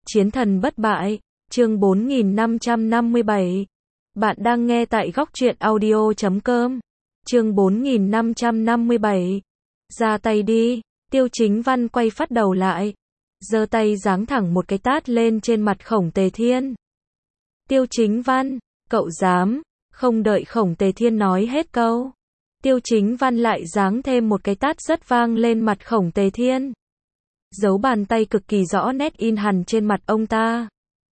Chiến thần bất bại, chương 4557. Bạn đang nghe tại góc truyện audio.com. Chương 4557. Ra tay đi, Tiêu Chính Văn quay phát đầu lại, giơ tay giáng thẳng một cái tát lên trên mặt Khổng Tề Thiên. Tiêu Chính Văn, cậu dám? Không đợi Khổng Tề Thiên nói hết câu, Tiêu Chính Văn lại giáng thêm một cái tát rất vang lên mặt Khổng Tề Thiên. Dấu bàn tay cực kỳ rõ nét in hằn trên mặt ông ta.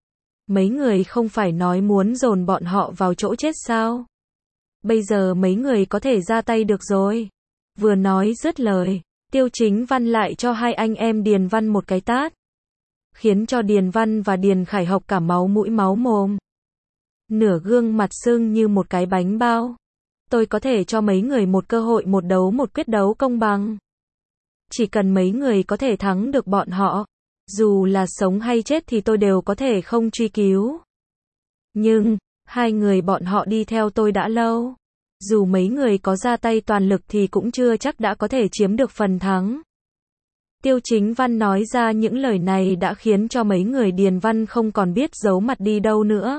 Mấy người không phải nói muốn dồn bọn họ vào chỗ chết sao? Bây giờ mấy người có thể ra tay được rồi. Vừa nói dứt lời, Tiêu Chính Văn lại cho hai anh em Điền Văn một cái tát, khiến cho Điền Văn và Điền Khải Học cả máu mũi máu mồm. Nửa gương mặt sưng như một cái bánh bao. Tôi có thể cho mấy người một cơ hội một quyết đấu công bằng. Chỉ cần mấy người có thể thắng được bọn họ, dù là sống hay chết thì tôi đều có thể không truy cứu. Nhưng, hai người bọn họ đi theo tôi đã lâu. Dù mấy người có ra tay toàn lực thì cũng chưa chắc đã có thể chiếm được phần thắng. Tiêu Chính Văn nói ra những lời này đã khiến cho mấy người Điền Văn không còn biết giấu mặt đi đâu nữa.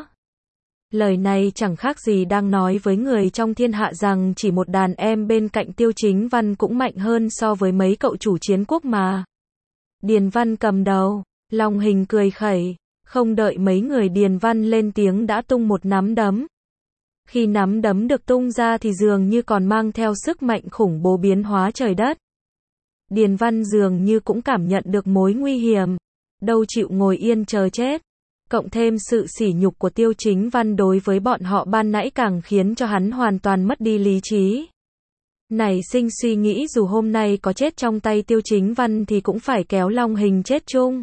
Lời này chẳng khác gì đang nói với người trong thiên hạ rằng chỉ một đàn em bên cạnh Tiêu Chính Văn cũng mạnh hơn so với mấy cậu chủ chiến quốc mà. Điền Văn cầm đầu, Long Hình cười khẩy, không đợi mấy người Điền Văn lên tiếng đã tung một nắm đấm. Khi nắm đấm được tung ra thì dường như còn mang theo sức mạnh khủng bố biến hóa trời đất. Điền Văn dường như cũng cảm nhận được mối nguy hiểm, đâu chịu ngồi yên chờ chết. Cộng thêm sự sỉ nhục của Tiêu Chính Văn đối với bọn họ ban nãy càng khiến cho hắn hoàn toàn mất đi lý trí. Nảy sinh suy nghĩ dù hôm nay có chết trong tay Tiêu Chính Văn thì cũng phải kéo Long Hình chết chung.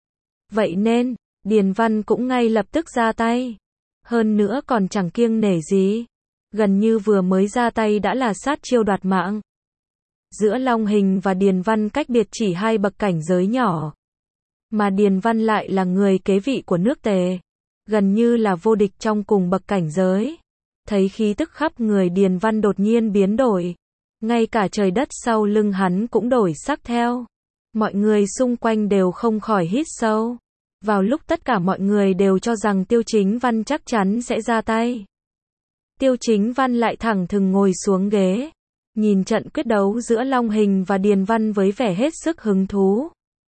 Vậy nên, Điền Văn cũng ngay lập tức ra tay. Hơn nữa còn chẳng kiêng nể gì. Gần như vừa mới ra tay đã là sát chiêu đoạt mạng. Giữa Long Hình và Điền Văn cách biệt chỉ hai bậc cảnh giới nhỏ. Mà Điền Văn lại là người kế vị của nước Tề, gần như là vô địch trong cùng bậc cảnh giới. Thấy khí tức khắp người Điền Văn đột nhiên biến đổi, ngay cả trời đất sau lưng hắn cũng đổi sắc theo. Mọi người xung quanh đều không khỏi hít sâu. Vào lúc tất cả mọi người đều cho rằng Tiêu Chính Văn chắc chắn sẽ ra tay, Tiêu Chính Văn lại thẳng thừng ngồi xuống ghế, nhìn trận quyết đấu giữa Long Hình và Điền Văn với vẻ hết sức hứng thú.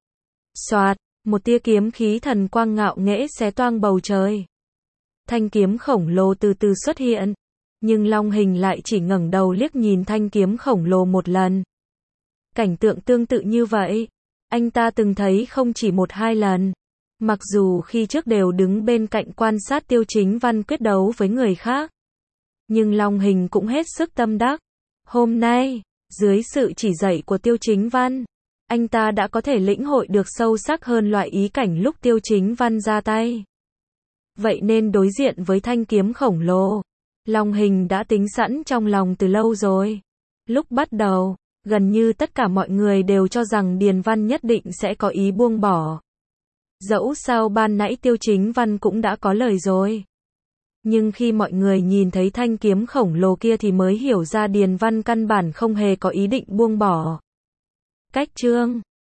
Soạt, một tia kiếm khí thần quang ngạo nghễ xé toang bầu trời. Thanh kiếm khổng lồ từ từ xuất hiện, nhưng Long Hình lại chỉ ngẩng đầu liếc nhìn thanh kiếm khổng lồ một lần. Cảnh tượng tương tự như vậy, anh ta từng thấy không chỉ một hai lần. Mặc dù khi trước đều đứng bên cạnh quan sát Tiêu Chính Văn quyết đấu với người khác, nhưng Long Hình cũng hết sức tâm đắc. Hôm nay, dưới sự chỉ dạy của Tiêu Chính Văn, anh ta đã có thể lĩnh hội được sâu sắc hơn loại ý cảnh lúc Tiêu Chính Văn ra tay. Vậy nên đối diện với thanh kiếm khổng lồ, Long Hình đã tính sẵn trong lòng từ lâu rồi. Lúc bắt đầu, gần như tất cả mọi người đều cho rằng Điền Văn nhất định sẽ có ý buông bỏ. Dẫu sao ban nãy Tiêu Chính Văn cũng đã có lời rồi. Nhưng khi mọi người nhìn thấy thanh kiếm khổng lồ kia thì mới hiểu ra Điền Văn căn bản không hề có ý định buông bỏ. Cách chương